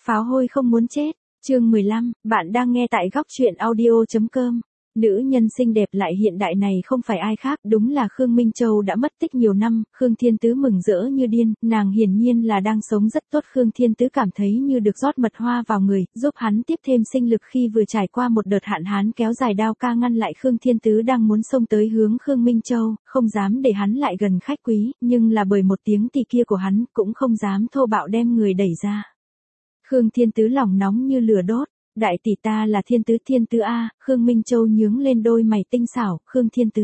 Pháo hôi không muốn chết. Chương 15, bạn đang nghe tại góc truyện audio.com. Nữ nhân xinh đẹp lại hiện đại này không phải ai khác, đúng là Khương Minh Châu đã mất tích nhiều năm. Khương Thiên Tứ mừng rỡ như điên, nàng hiển nhiên là đang sống rất tốt. Khương Thiên Tứ cảm thấy như được rót mật hoa vào người, giúp hắn tiếp thêm sinh lực khi vừa trải qua một đợt hạn hán kéo dài. Đao ca ngăn lại Khương Thiên Tứ đang muốn xông tới hướng Khương Minh Châu, không dám để hắn lại gần khách quý, nhưng là bởi một tiếng tì kia của hắn, cũng không dám thô bạo đem người đẩy ra. Khương Thiên Tứ lòng nóng như lửa đốt. Đại tỷ ta là Thiên Tứ a. Khương Minh Châu nhướng lên đôi mày tinh xảo. Khương Thiên Tứ.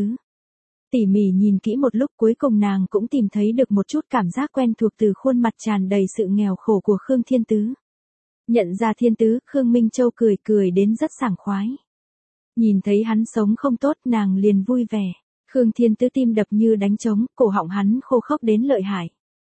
Tỉ mỉ nhìn kỹ một lúc, cuối cùng nàng cũng tìm thấy được một chút cảm giác quen thuộc từ khuôn mặt tràn đầy sự nghèo khổ của Khương Thiên Tứ. Nhận ra Thiên Tứ, Khương Minh Châu cười cười đến rất sảng khoái. Nhìn thấy hắn sống không tốt, nàng liền vui vẻ. Khương Thiên Tứ tim đập như đánh trống, cổ họng hắn khô khốc đến lợi hại.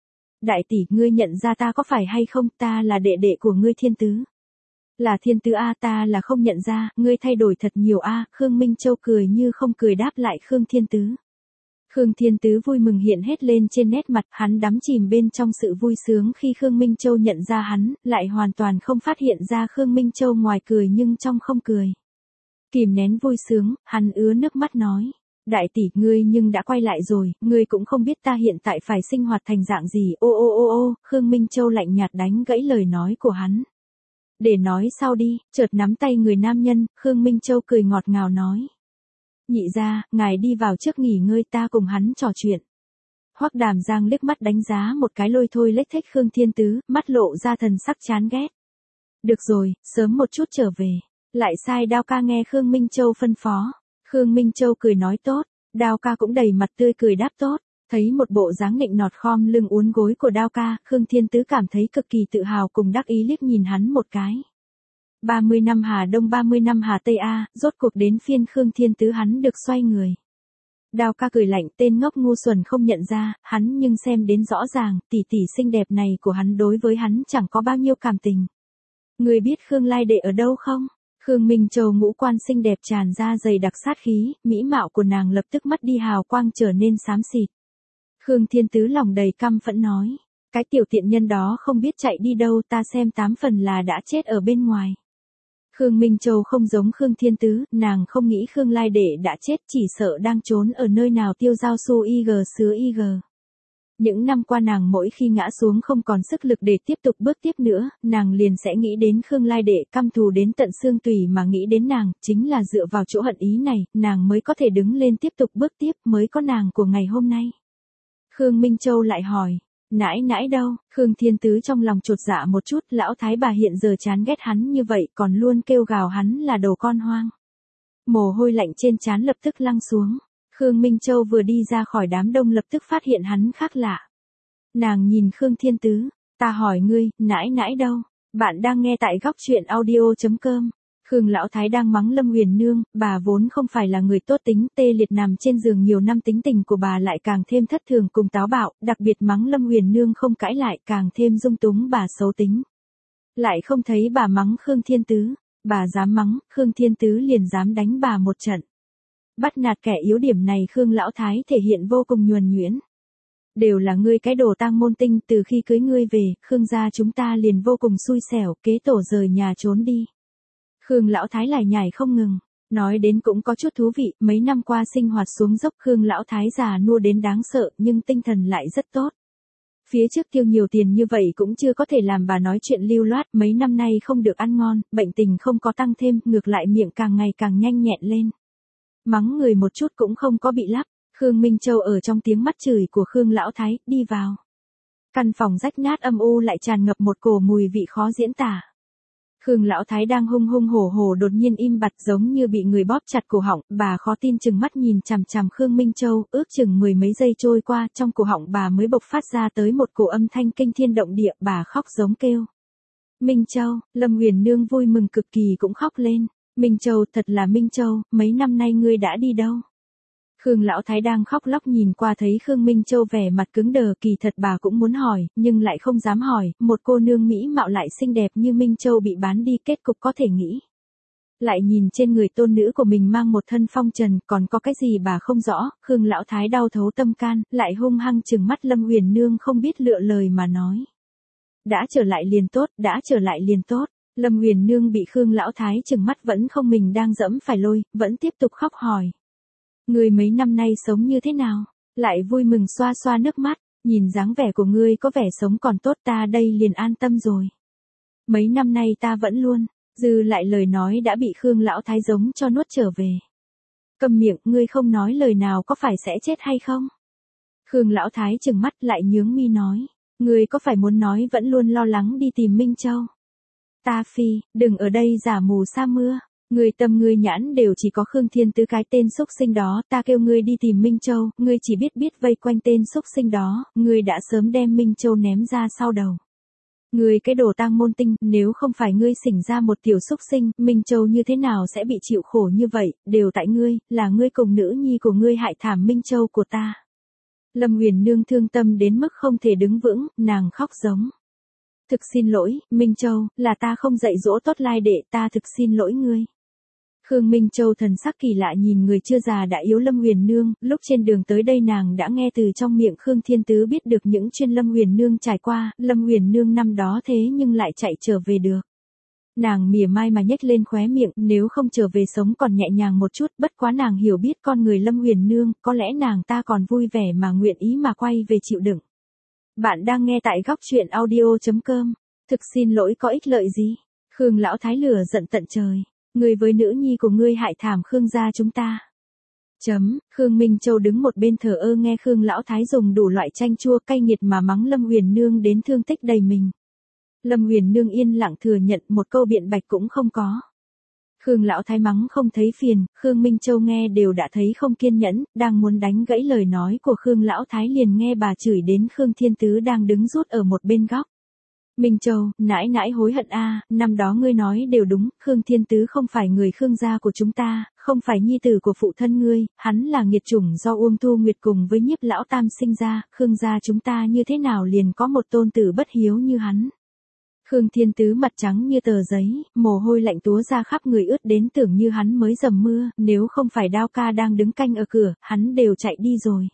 Đại tỷ, ngươi nhận ra ta có phải hay không? Ta là đệ đệ của ngươi Thiên Tứ. Là Thiên Tứ a. Ta là không nhận ra, ngươi thay đổi thật nhiều a. Khương Minh Châu cười như không cười đáp lại Khương Thiên Tứ. Khương Thiên Tứ vui mừng hiện hết lên trên nét mặt, hắn đắm chìm bên trong sự vui sướng khi Khương Minh Châu nhận ra hắn, lại hoàn toàn không phát hiện ra Khương Minh Châu ngoài cười nhưng trong không cười. Kìm nén vui sướng, hắn ứa nước mắt nói. Đại tỷ, ngươi nhưng đã quay lại rồi, ngươi cũng không biết ta hiện tại phải sinh hoạt thành dạng gì. Ô, Khương Minh Châu lạnh nhạt đánh gãy lời nói của hắn. Để nói sau đi. Chợt nắm tay người nam nhân, Khương Minh Châu cười ngọt ngào nói. Nhị gia, ngài đi vào trước nghỉ ngơi, ta cùng hắn trò chuyện. Hoắc Đàm Giang liếc mắt đánh giá một cái lôi thôi lếch thếch Khương Thiên Tứ, mắt lộ ra thần sắc chán ghét. Được rồi, sớm một chút trở về. Lại sai Đao ca nghe Khương Minh Châu phân phó. Khương Minh Châu cười nói tốt, Đao ca cũng đầy mặt tươi cười đáp tốt. Thấy một bộ dáng nịnh nọt khom lưng uốn gối của Đao ca, Khương Thiên Tứ cảm thấy cực kỳ tự hào cùng đắc ý liếc nhìn hắn một cái. 30 năm Hà Đông 30 năm Hà Tây a. Rốt cuộc đến phiên Khương Thiên Tứ hắn được xoay người. Đao ca cười lạnh, tên ngốc ngu xuẩn không nhận ra, hắn nhưng xem đến rõ ràng, tỷ tỷ xinh đẹp này của hắn đối với hắn chẳng có bao nhiêu cảm tình. Người biết Khương Lai Đệ ở đâu không? Khương Minh Châu ngũ quan xinh đẹp tràn ra dày đặc sát khí, mỹ mạo của nàng lập tức mất đi hào quang trở nên xám xịt. Khương Thiên Tứ lòng đầy căm phẫn nói, cái tiểu tiện nhân đó không biết chạy đi đâu, ta xem 8 phần là đã chết ở bên ngoài. Khương Minh Châu không giống Khương Thiên Tứ, nàng không nghĩ Khương Lai Đệ đã chết, chỉ sợ đang trốn ở nơi nào tiêu giao su IG xứ IG. Những năm qua nàng mỗi khi ngã xuống không còn sức lực để tiếp tục bước tiếp nữa, nàng liền sẽ nghĩ đến Khương Lai Đệ, căm thù đến tận xương tủy mà nghĩ đến nàng, chính là dựa vào chỗ hận ý này, nàng mới có thể đứng lên tiếp tục bước tiếp, mới có nàng của ngày hôm nay. Khương Minh Châu lại hỏi, nãi đâu? Khương Thiên Tứ trong lòng chột dạ một chút, lão thái bà hiện giờ chán ghét hắn như vậy còn luôn kêu gào hắn là đồ con hoang. Mồ hôi lạnh trên trán lập tức lăn xuống. Khương Minh Châu vừa đi ra khỏi đám đông lập tức phát hiện hắn khác lạ. Nàng nhìn Khương Thiên Tứ, ta hỏi ngươi, nãi đâu? Bạn đang nghe tại góc truyện audio.com. Khương lão thái đang mắng Lâm Huyền Nương, bà vốn không phải là người tốt tính, tê liệt nằm trên giường nhiều năm, tính tình của bà lại càng thêm thất thường cùng táo bạo, đặc biệt mắng Lâm Huyền Nương không cãi lại, càng thêm dung túng bà xấu tính. Lại không thấy bà mắng Khương Thiên Tứ, bà dám mắng, Khương Thiên Tứ liền dám đánh bà một trận. Bắt nạt kẻ yếu điểm này Khương lão thái thể hiện vô cùng nhuần nhuyễn. Đều là ngươi cái đồ tang môn tinh, từ khi cưới ngươi về, Khương gia chúng ta liền vô cùng xui xẻo, kế tổ rời nhà trốn đi. Khương lão thái lải nhải không ngừng, nói đến cũng có chút thú vị, mấy năm qua sinh hoạt xuống dốc, Khương lão thái già nua đến đáng sợ, nhưng tinh thần lại rất tốt. Phía trước tiêu nhiều tiền như vậy cũng chưa có thể làm bà nói chuyện lưu loát, mấy năm nay không được ăn ngon, bệnh tình không có tăng thêm, ngược lại miệng càng ngày càng nhanh nhẹn lên. Mắng người một chút cũng không có bị lắp. Khương Minh Châu ở trong tiếng mắt chửi của Khương lão thái, đi vào. Căn phòng rách nát âm u lại tràn ngập một cổ mùi vị khó diễn tả. Khương lão thái đang hung hung hổ hổ đột nhiên im bặt giống như bị người bóp chặt cổ họng, bà khó tin chừng mắt nhìn chằm chằm Khương Minh Châu, ước chừng mười mấy giây trôi qua, trong cổ họng bà mới bộc phát ra tới một cổ âm thanh kinh thiên động địa, bà khóc giống kêu. Minh Châu, Lâm Huyền Nương vui mừng cực kỳ cũng khóc lên. Minh Châu, thật là Minh Châu, mấy năm nay ngươi đã đi đâu? Khương lão thái đang khóc lóc nhìn qua thấy Khương Minh Châu vẻ mặt cứng đờ, kỳ thật bà cũng muốn hỏi, nhưng lại không dám hỏi, một cô nương mỹ mạo lại xinh đẹp như Minh Châu bị bán đi, kết cục có thể nghĩ. Lại nhìn trên người tôn nữ của mình mang một thân phong trần, còn có cái gì bà không rõ, Khương lão thái đau thấu tâm can, lại hung hăng trừng mắt Lâm Huyền Nương không biết lựa lời mà nói. Đã trở lại liền tốt, đã trở lại liền tốt. Lâm Huyền Nương bị Khương Lão Thái trừng mắt vẫn không mình đang dẫm phải lôi, vẫn tiếp tục khóc hỏi. Ngươi mấy năm nay sống như thế nào? Lại vui mừng xoa xoa nước mắt, nhìn dáng vẻ của ngươi có vẻ sống còn tốt, ta đây liền an tâm rồi. Mấy năm nay ta vẫn luôn, dư lại lời nói đã bị Khương Lão Thái giống cho nuốt trở về. Câm miệng, ngươi không nói lời nào có phải sẽ chết hay không? Khương Lão Thái trừng mắt lại nhướng mi nói, ngươi có phải muốn nói vẫn luôn lo lắng đi tìm Minh Châu? Ta phi, đừng ở đây giả mù sa mưa. Ngươi tâm ngươi nhãn đều chỉ có Khương Thiên Tứ cái tên xúc sinh đó, ta kêu ngươi đi tìm Minh Châu, ngươi chỉ biết vây quanh tên xúc sinh đó, ngươi đã sớm đem Minh Châu ném ra sau đầu. Ngươi cái đồ tang môn tinh, nếu không phải ngươi xỉnh ra một tiểu xúc sinh, Minh Châu như thế nào sẽ bị chịu khổ như vậy, đều tại ngươi, là ngươi cùng nữ nhi của ngươi hại thảm Minh Châu của ta. Lâm Huyền Nương thương tâm đến mức không thể đứng vững, nàng khóc giống. Thực xin lỗi, Minh Châu, là ta không dạy dỗ tốt lai đệ, ta thực xin lỗi ngươi. Khương Minh Châu thần sắc kỳ lạ nhìn người chưa già đã yếu Lâm Huyền Nương, lúc trên đường tới đây nàng đã nghe từ trong miệng Khương Thiên Tứ biết được những chuyện Lâm Huyền Nương trải qua, Lâm Huyền Nương năm đó thế nhưng lại chạy trở về được. Nàng mỉa mai mà nhếch lên khóe miệng, nếu không trở về sống còn nhẹ nhàng một chút, bất quá nàng hiểu biết con người Lâm Huyền Nương, có lẽ nàng ta còn vui vẻ mà nguyện ý mà quay về chịu đựng. Bạn đang nghe tại góc truyện audio.com. Thực xin lỗi có ích lợi gì? Khương Lão Thái lửa giận tận trời. Ngươi với nữ nhi của ngươi hại thảm Khương gia chúng ta. Khương Minh Châu đứng một bên thờ ơ nghe Khương Lão Thái dùng đủ loại chanh chua cay nghiệt mà mắng Lâm Huyền Nương đến thương tích đầy mình. Lâm Huyền Nương yên lặng thừa nhận một câu biện bạch cũng không có. Khương Lão Thái mắng không thấy phiền, Khương Minh Châu nghe đều đã thấy không kiên nhẫn, đang muốn đánh gãy lời nói của Khương Lão Thái liền nghe bà chửi đến Khương Thiên Tứ đang đứng rút ở một bên góc. Minh Châu, nãi nãi hối hận a, năm đó ngươi nói đều đúng, Khương Thiên Tứ không phải người Khương gia của chúng ta, không phải nhi tử của phụ thân ngươi, hắn là nghiệt chủng do Uông Thu Nguyệt cùng với Nhiếp lão tam sinh ra, Khương gia chúng ta như thế nào liền có một tôn tử bất hiếu như hắn. Khương Thiên Tứ mặt trắng như tờ giấy, mồ hôi lạnh túa ra khắp người ướt đến tưởng như hắn mới dầm mưa, nếu không phải Đao ca đang đứng canh ở cửa, hắn đều chạy đi rồi.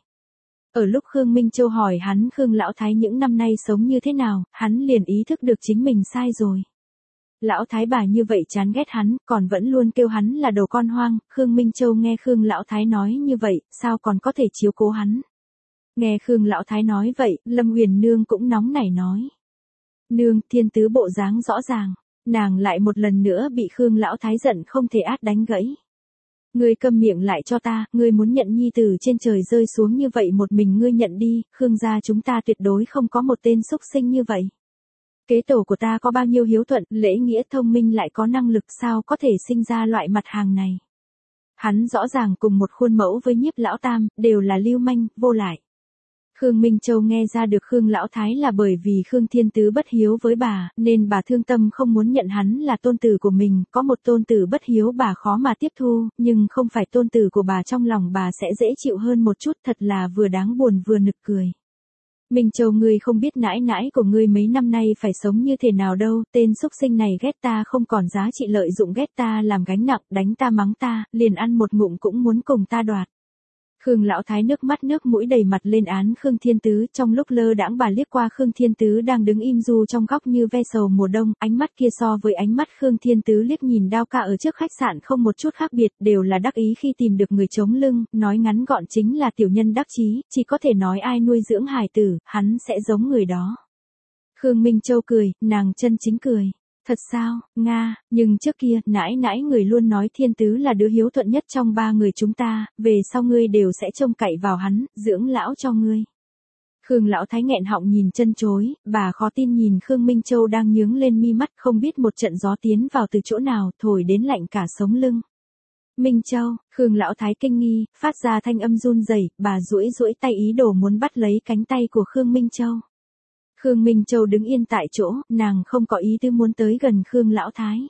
Ở lúc Khương Minh Châu hỏi hắn Khương Lão Thái những năm nay sống như thế nào, hắn liền ý thức được chính mình sai rồi. Lão Thái bà như vậy chán ghét hắn, còn vẫn luôn kêu hắn là đồ con hoang, Khương Minh Châu nghe Khương Lão Thái nói như vậy, sao còn có thể chiếu cố hắn. Nghe Khương Lão Thái nói vậy, Lâm Huyền Nương cũng nóng nảy nói. Nương, Thiên Tứ bộ dáng rõ ràng, nàng lại một lần nữa bị Khương Lão Thái giận không thể át đánh gãy. Ngươi câm miệng lại cho ta, ngươi muốn nhận nhi tử trên trời rơi xuống như vậy một mình ngươi nhận đi, Khương gia chúng ta tuyệt đối không có một tên xúc sinh như vậy. Kế tổ của ta có bao nhiêu hiếu thuận, lễ nghĩa thông minh lại có năng lực sao có thể sinh ra loại mặt hàng này. Hắn rõ ràng cùng một khuôn mẫu với Nhiếp lão tam, đều là lưu manh, vô lại. Khương Minh Châu nghe ra được Khương Lão Thái là bởi vì Khương Thiên Tứ bất hiếu với bà, nên bà thương tâm không muốn nhận hắn là tôn tử của mình, có một tôn tử bất hiếu bà khó mà tiếp thu, nhưng không phải tôn tử của bà trong lòng bà sẽ dễ chịu hơn một chút, thật là vừa đáng buồn vừa nực cười. Minh Châu ngươi không biết nãi nãi của ngươi mấy năm nay phải sống như thế nào đâu, tên xúc sinh này ghét ta không còn giá trị lợi dụng ghét ta làm gánh nặng, đánh ta mắng ta, liền ăn một ngụm cũng muốn cùng ta đoạt. Khương Lão Thái nước mắt nước mũi đầy mặt lên án Khương Thiên Tứ, trong lúc lơ đãng bà liếc qua Khương Thiên Tứ đang đứng im du trong góc như ve sầu mùa đông, ánh mắt kia so với ánh mắt Khương Thiên Tứ liếc nhìn Đao ca ở trước khách sạn không một chút khác biệt, đều là đắc ý khi tìm được người chống lưng, nói ngắn gọn chính là tiểu nhân đắc chí, chỉ có thể nói ai nuôi dưỡng hài tử, hắn sẽ giống người đó. Khương Minh Châu cười, nàng chân chính cười. Thật sao, Nga, nhưng trước kia, nãi nãi người luôn nói Thiên Tứ là đứa hiếu thuận nhất trong ba người chúng ta, về sau ngươi đều sẽ trông cậy vào hắn, dưỡng lão cho ngươi. Khương Lão Thái nghẹn họng nhìn chân chối, bà khó tin nhìn Khương Minh Châu đang nhướng lên mi mắt không biết một trận gió tiến vào từ chỗ nào, thổi đến lạnh cả sống lưng. Minh Châu, Khương Lão Thái kinh nghi, phát ra thanh âm run rẩy, bà duỗi tay ý đồ muốn bắt lấy cánh tay của Khương Minh Châu. Khương Minh Châu đứng yên tại chỗ, nàng không có ý tư muốn tới gần Khương Lão Thái.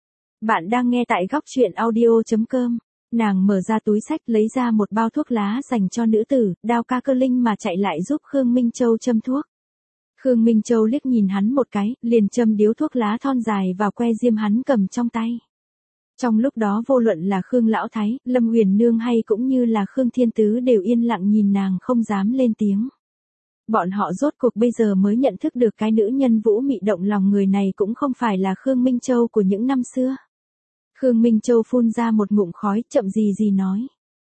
Bạn đang nghe tại góc truyện audio.com. Nàng mở ra túi xách lấy ra một bao thuốc lá dành cho nữ tử, Đao ca cơ linh mà chạy lại giúp Khương Minh Châu châm thuốc. Khương Minh Châu liếc nhìn hắn một cái, liền châm điếu thuốc lá thon dài vào que diêm hắn cầm trong tay. Trong lúc đó vô luận là Khương Lão Thái, Lâm Huyền Nương hay cũng như là Khương Thiên Tứ đều yên lặng nhìn nàng không dám lên tiếng. Bọn họ rốt cuộc bây giờ mới nhận thức được cái nữ nhân vũ mị động lòng người này cũng không phải là Khương Minh Châu của những năm xưa. Khương Minh Châu phun ra một ngụm khói, chậm gì nói.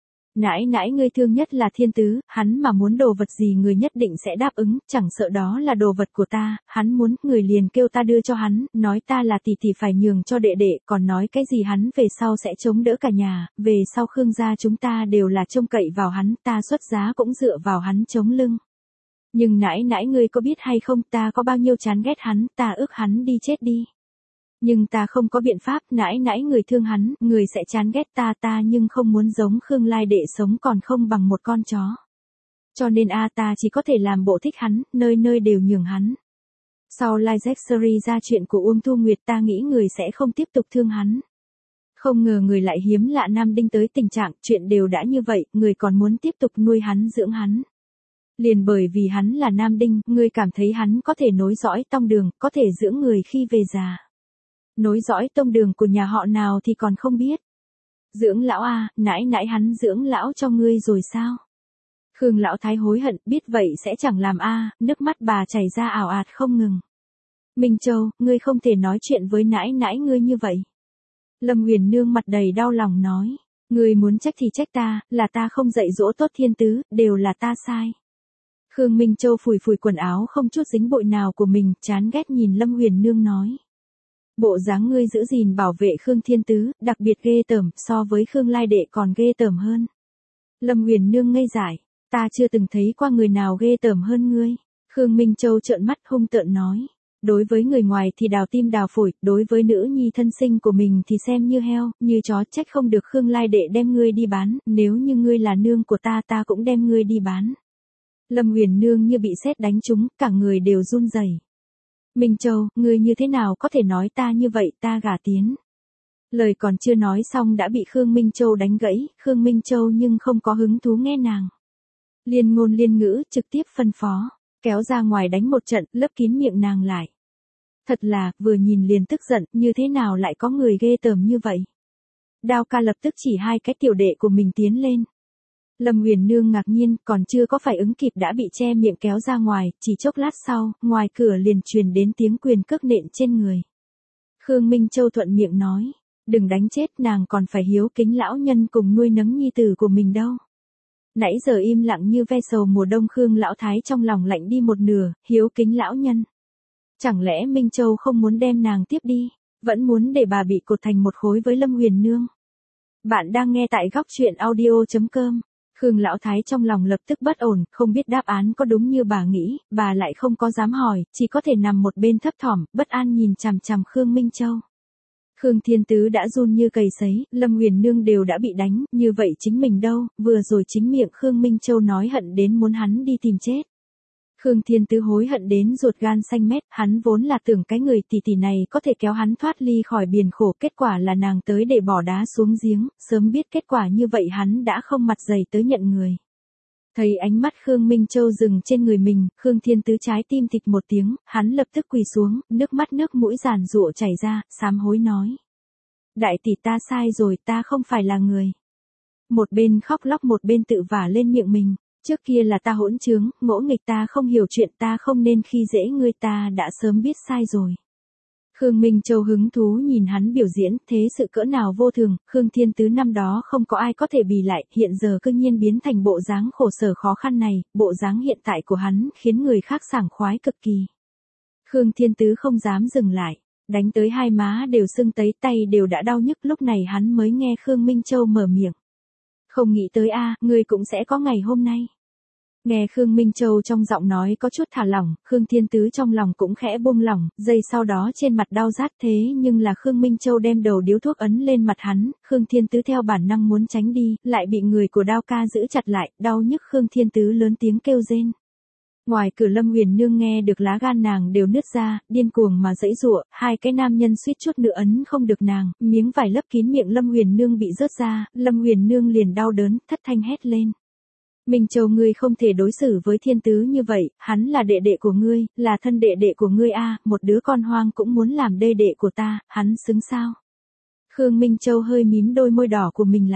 Nãi nãi ngươi thương nhất là Thiên Tứ, hắn mà muốn đồ vật gì người nhất định sẽ đáp ứng, chẳng sợ đó là đồ vật của ta, hắn muốn, người liền kêu ta đưa cho hắn, nói ta là tỷ tỷ phải nhường cho đệ đệ, còn nói cái gì hắn về sau sẽ chống đỡ cả nhà, về sau Khương gia chúng ta đều là trông cậy vào hắn, ta xuất giá cũng dựa vào hắn chống lưng. Nhưng nãi nãi ngươi có biết hay không, ta có bao nhiêu chán ghét hắn, ta ước hắn đi chết đi. Nhưng ta không có biện pháp, nãi nãi người thương hắn, người sẽ chán ghét ta nhưng không muốn giống Khương Lai đệ sống còn không bằng một con chó. Cho nên ta chỉ có thể làm bộ thích hắn, nơi nơi đều nhường hắn. Sau Live Series ra chuyện của Uông Thu Nguyệt ta nghĩ người sẽ không tiếp tục thương hắn. Không ngờ người lại hiếm lạ nam đinh tới tình trạng, chuyện đều đã như vậy, người còn muốn tiếp tục nuôi hắn dưỡng hắn. Liền bởi vì hắn là nam đinh, người cảm thấy hắn có thể nối dõi tông đường, có thể dưỡng người khi về già. Nối dõi tông đường của nhà họ nào thì còn không biết. Dưỡng lão nãi nãi hắn dưỡng lão cho ngươi rồi sao? Khương lão thái hối hận, biết vậy sẽ chẳng làm nước mắt bà chảy ra ảo ạt không ngừng. Minh Châu, ngươi không thể nói chuyện với nãi nãi ngươi như vậy. Lâm Huyền Nương mặt đầy đau lòng nói, ngươi muốn trách thì trách ta, là ta không dạy dỗ tốt Thiên Tứ, đều là ta sai. Khương Minh Châu phủi quần áo không chút dính bụi nào của mình, chán ghét nhìn Lâm Huyền Nương nói. Bộ dáng ngươi giữ gìn bảo vệ Khương Thiên Tứ, đặc biệt ghê tởm, so với Khương Lai đệ còn ghê tởm hơn. Lâm Huyền Nương ngây dại, ta chưa từng thấy qua người nào ghê tởm hơn ngươi. Khương Minh Châu trợn mắt hung tợn nói, đối với người ngoài thì đào tim đào phổi, đối với nữ nhi thân sinh của mình thì xem như heo, như chó, trách không được Khương Lai đệ đem ngươi đi bán, nếu như ngươi là nương của ta cũng đem ngươi đi bán. Lâm Huyền Nương như bị sét đánh trúng, cả người đều run rẩy. Minh Châu, ngươi như thế nào có thể nói ta như vậy, ta gả tiến. Lời còn chưa nói xong đã bị Khương Minh Châu đánh gãy, Khương Minh Châu nhưng không có hứng thú nghe nàng. Liên ngôn liên ngữ, trực tiếp phân phó, kéo ra ngoài đánh một trận, lấp kín miệng nàng lại. Thật là, vừa nhìn liền tức giận, như thế nào lại có người ghê tởm như vậy. Đao ca lập tức chỉ hai cái tiểu đệ của mình tiến lên. Lâm Huyền Nương ngạc nhiên, còn chưa có phải ứng kịp đã bị che miệng kéo ra ngoài, chỉ chốc lát sau, ngoài cửa liền truyền đến tiếng quyền cước nện trên người. Khương Minh Châu thuận miệng nói, đừng đánh chết, nàng còn phải hiếu kính lão nhân cùng nuôi nấng nhi tử của mình đâu. Nãy giờ im lặng như ve sầu mùa đông, Khương lão thái trong lòng lạnh đi một nửa, hiếu kính lão nhân. Chẳng lẽ Minh Châu không muốn đem nàng tiếp đi, vẫn muốn để bà bị cột thành một khối với Lâm Huyền Nương. Bạn đang nghe tại góc truyện audio.com. Khương lão thái trong lòng lập tức bất ổn, không biết đáp án có đúng như bà nghĩ, bà lại không có dám hỏi, chỉ có thể nằm một bên thấp thỏm, bất an nhìn chằm chằm Khương Minh Châu. Khương Thiên Tứ đã run như cầy sấy, Lâm Huyền Nương đều đã bị đánh, như vậy chính mình đâu, vừa rồi chính miệng Khương Minh Châu nói hận đến muốn hắn đi tìm chết. Khương Thiên Tứ hối hận đến ruột gan xanh mét, hắn vốn là tưởng cái người tỷ tỷ này có thể kéo hắn thoát ly khỏi biển khổ, kết quả là nàng tới để bỏ đá xuống giếng, sớm biết kết quả như vậy hắn đã không mặt dày tới nhận người. Thấy ánh mắt Khương Minh Châu dừng trên người mình, Khương Thiên Tứ trái tim thịch một tiếng, hắn lập tức quỳ xuống, nước mắt nước mũi giàn giụa chảy ra, sám hối nói. Đại tỷ ta sai rồi, ta không phải là người. Một bên khóc lóc một bên tự vả lên miệng mình. Trước kia là ta hỗn trướng, ngỗ nghịch, ta không hiểu chuyện, ta không nên khi dễ ngươi, ta đã sớm biết sai rồi. Khương Minh Châu hứng thú nhìn hắn biểu diễn, thế sự cỡ nào vô thường, Khương Thiên Tứ năm đó không có ai có thể bì lại, hiện giờ cư nhiên biến thành bộ dáng khổ sở khó khăn này, bộ dáng hiện tại của hắn khiến người khác sảng khoái cực kỳ. Khương Thiên Tứ không dám dừng lại, đánh tới hai má đều sưng tấy, tay đều đã đau nhức, lúc này hắn mới nghe Khương Minh Châu mở miệng. Không nghĩ tới ngươi cũng sẽ có ngày hôm nay. Nghe Khương Minh Châu trong giọng nói có chút thả lỏng, Khương Thiên Tứ trong lòng cũng khẽ buông lỏng, giây sau đó trên mặt đau rát, thế nhưng là Khương Minh Châu đem đầu điếu thuốc ấn lên mặt hắn, Khương Thiên Tứ theo bản năng muốn tránh đi, lại bị người của Đao ca giữ chặt lại, đau nhức Khương Thiên Tứ lớn tiếng kêu rên. Ngoài cửa Lâm Huyền Nương nghe được lá gan nàng đều nứt ra, điên cuồng mà giãy giụa, hai cái nam nhân suýt chút nữa ấn không được nàng, miếng vải lấp kín miệng Lâm Huyền Nương bị rớt ra, Lâm Huyền Nương liền đau đớn, thất thanh hét lên. Minh Châu, ngươi không thể đối xử với Thiên Tứ như vậy, hắn là đệ đệ của ngươi, là thân đệ đệ của ngươi một đứa con hoang cũng muốn làm đệ đệ của ta, hắn xứng sao? Khương Minh Châu hơi mím đôi môi đỏ của mình lại.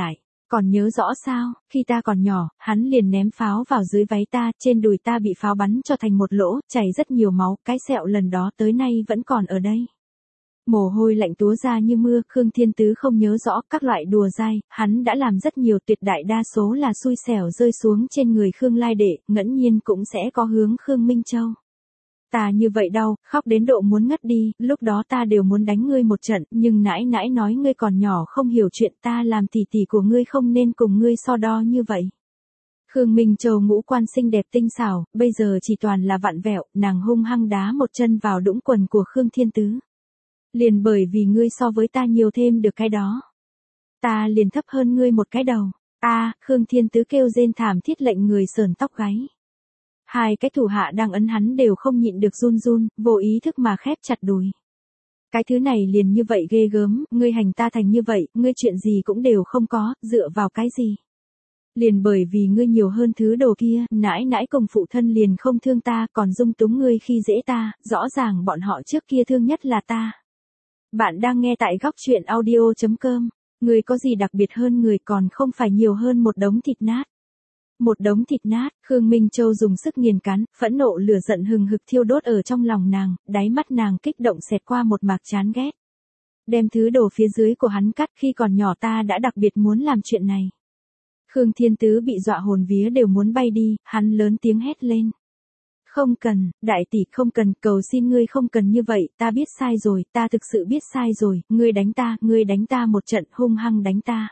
Còn nhớ rõ sao, khi ta còn nhỏ, hắn liền ném pháo vào dưới váy ta, trên đùi ta bị pháo bắn cho thành một lỗ, chảy rất nhiều máu, cái sẹo lần đó tới nay vẫn còn ở đây. Mồ hôi lạnh túa ra như mưa, Khương Thiên Tứ không nhớ rõ các loại đùa dai, hắn đã làm rất nhiều, tuyệt đại đa số là xui xẻo rơi xuống trên người Khương Lai Đệ, ngẫu nhiên cũng sẽ có hướng Khương Minh Châu. Ta như vậy đau, khóc đến độ muốn ngất đi, lúc đó ta đều muốn đánh ngươi một trận, nhưng nãi nãi nói ngươi còn nhỏ không hiểu chuyện, ta làm tỷ tỷ của ngươi không nên cùng ngươi so đo như vậy. Khương Minh Châu ngũ quan xinh đẹp tinh xảo, bây giờ chỉ toàn là vặn vẹo, nàng hung hăng đá một chân vào đũng quần của Khương Thiên Tứ. Liền bởi vì ngươi so với ta nhiều thêm được cái đó. Ta liền thấp hơn ngươi một cái đầu. Khương Thiên Tứ kêu rên thảm thiết lệnh người sởn tóc gáy. Hai cái thủ hạ đang ấn hắn đều không nhịn được run run, vô ý thức mà khép chặt đùi. Cái thứ này liền như vậy ghê gớm, ngươi hành ta thành như vậy, ngươi chuyện gì cũng đều không có, dựa vào cái gì? Liền bởi vì ngươi nhiều hơn thứ đồ kia, nãi nãi cùng phụ thân liền không thương ta, còn dung túng ngươi khi dễ ta, rõ ràng bọn họ trước kia thương nhất là ta. Bạn đang nghe tại góc truyện audio.com, ngươi có gì đặc biệt hơn người còn không phải nhiều hơn một đống thịt nát. Một đống thịt nát, Khương Minh Châu dùng sức nghiền cắn, phẫn nộ lửa giận hừng hực thiêu đốt ở trong lòng nàng, đáy mắt nàng kích động xẹt qua một mạc chán ghét. Đem thứ đồ phía dưới của hắn cắt, khi còn nhỏ ta đã đặc biệt muốn làm chuyện này. Khương Thiên Tứ bị dọa hồn vía đều muốn bay đi, hắn lớn tiếng hét lên. Không cần, đại tỷ không cần, cầu xin ngươi không cần như vậy, ta biết sai rồi, ta thực sự biết sai rồi, ngươi đánh ta một trận hung hăng đánh ta.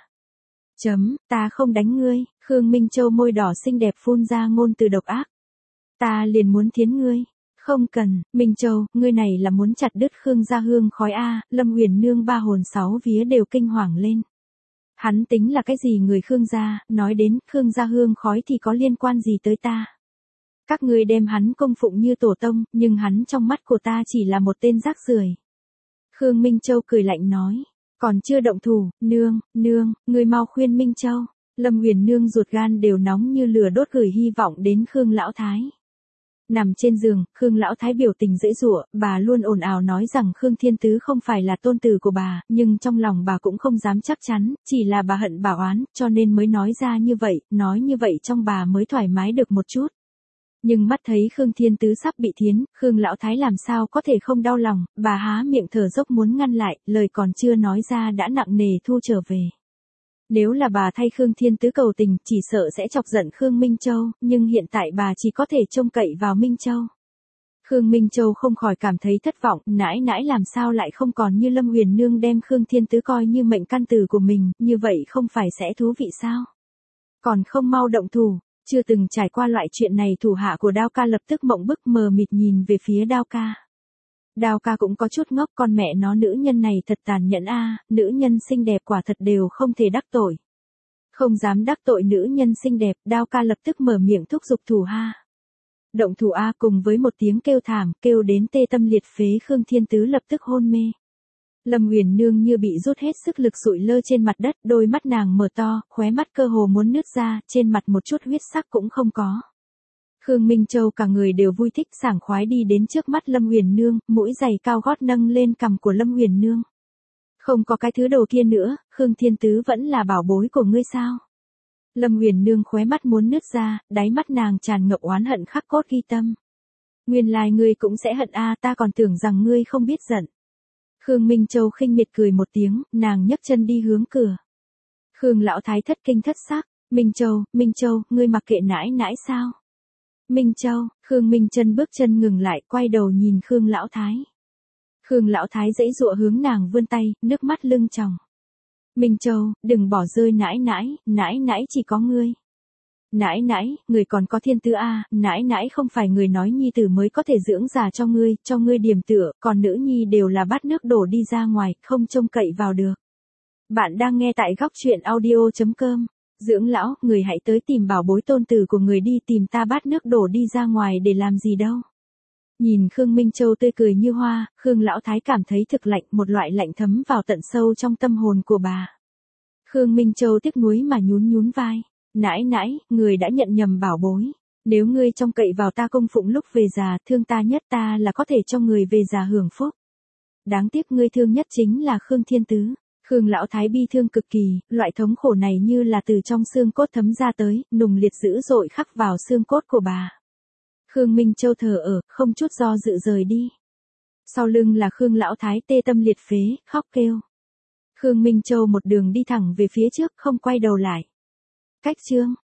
Ta không đánh ngươi, Khương Minh Châu môi đỏ xinh đẹp phun ra ngôn từ độc ác. Ta liền muốn thiến ngươi. Không cần, Minh Châu, ngươi này là muốn chặt đứt Khương gia hương khói a, Lâm Huyền Nương ba hồn sáu vía đều kinh hoàng lên. Hắn tính là cái gì người Khương gia, nói đến Khương gia hương khói thì có liên quan gì tới ta. Các ngươi đem hắn cung phụng như tổ tông, nhưng hắn trong mắt của ta chỉ là một tên rác rưởi. Khương Minh Châu cười lạnh nói. Còn chưa động thủ, nương, ngươi mau khuyên Minh Châu. Lâm Huyền Nương ruột gan đều nóng như lửa đốt gửi hy vọng đến Khương Lão Thái. Nằm trên giường, Khương Lão Thái biểu tình dễ dụa, bà luôn ồn ào nói rằng Khương Thiên Tứ không phải là tôn tử của bà, nhưng trong lòng bà cũng không dám chắc chắn, chỉ là bà hận bà oán, cho nên mới nói ra như vậy, nói như vậy trong bà mới thoải mái được một chút. Nhưng mắt thấy Khương Thiên Tứ sắp bị thiến, Khương Lão Thái làm sao có thể không đau lòng, bà há miệng thở dốc muốn ngăn lại, lời còn chưa nói ra đã nặng nề thu trở về. Nếu là bà thay Khương Thiên Tứ cầu tình, chỉ sợ sẽ chọc giận Khương Minh Châu, nhưng hiện tại bà chỉ có thể trông cậy vào Minh Châu. Khương Minh Châu không khỏi cảm thấy thất vọng, nãi nãi làm sao lại không còn như Lâm Huyền Nương đem Khương Thiên Tứ coi như mệnh căn tử của mình, như vậy không phải sẽ thú vị sao? Còn không mau động thủ. Chưa từng trải qua loại chuyện này, thủ hạ của Đao Ca lập tức mộng bức mờ mịt nhìn về phía Đao Ca. Đao Ca cũng có chút ngốc, con mẹ nó nữ nhân này thật tàn nhẫn a, nữ nhân xinh đẹp quả thật đều không thể đắc tội. Không dám đắc tội nữ nhân xinh đẹp, Đao Ca lập tức mở miệng thúc giục thủ ha. Động thủ a, cùng với một tiếng kêu thảm, kêu đến tê tâm liệt phế, Khương Thiên Tứ lập tức hôn mê. Lâm Huyền Nương như bị rút hết sức lực sụi lơ trên mặt đất, đôi mắt nàng mở to, khóe mắt cơ hồ muốn nứt ra, trên mặt một chút huyết sắc cũng không có. Khương Minh Châu cả người đều vui thích sảng khoái đi đến trước mắt Lâm Huyền Nương, mũi giày cao gót nâng lên cằm của Lâm Huyền Nương. Không có cái thứ đồ kia nữa, Khương Thiên Tứ vẫn là bảo bối của ngươi sao? Lâm Huyền Nương khóe mắt muốn nứt ra, đáy mắt nàng tràn ngập oán hận khắc cốt ghi tâm. Nguyên lai ngươi cũng sẽ hận a, ta còn tưởng rằng ngươi không biết giận. Khương Minh Châu khinh miệt cười một tiếng, nàng nhấc chân đi hướng cửa. Khương Lão Thái thất kinh thất sắc, Minh Châu, ngươi mặc kệ nãi nãi sao? Minh Châu, Khương Minh Chân bước chân ngừng lại, quay đầu nhìn Khương Lão Thái. Khương Lão Thái giãy giụa hướng nàng vươn tay, nước mắt lưng tròng. Minh Châu, đừng bỏ rơi nãi nãi chỉ có ngươi. Nãi nãi, người còn có Thiên Tứ a, nãi nãi không phải người nói nhi tử mới có thể dưỡng già cho ngươi điểm tựa, còn nữ nhi đều là bát nước đổ đi ra ngoài, không trông cậy vào được. Bạn đang nghe tại góc truyện audio.com. Dưỡng lão, người hãy tới tìm bảo bối tôn tử của người đi, tìm ta bát nước đổ đi ra ngoài để làm gì đâu. Nhìn Khương Minh Châu tươi cười như hoa, Khương Lão Thái cảm thấy thực lạnh, một loại lạnh thấm vào tận sâu trong tâm hồn của bà. Khương Minh Châu tiếc nuối mà nhún vai. Nãi, người đã nhận nhầm bảo bối. Nếu ngươi trông cậy vào ta cung phụng lúc về già, thương ta nhất ta là có thể cho người về già hưởng phúc. Đáng tiếc ngươi thương nhất chính là Khương Thiên Tứ. Khương Lão Thái bi thương cực kỳ, loại thống khổ này như là từ trong xương cốt thấm ra tới, nùng liệt dữ dội khắc vào xương cốt của bà. Khương Minh Châu thờ ở, không chút do dự rời đi. Sau lưng là Khương Lão Thái tê tâm liệt phế, khóc kêu. Khương Minh Châu một đường đi thẳng về phía trước, không quay đầu lại. Cách chương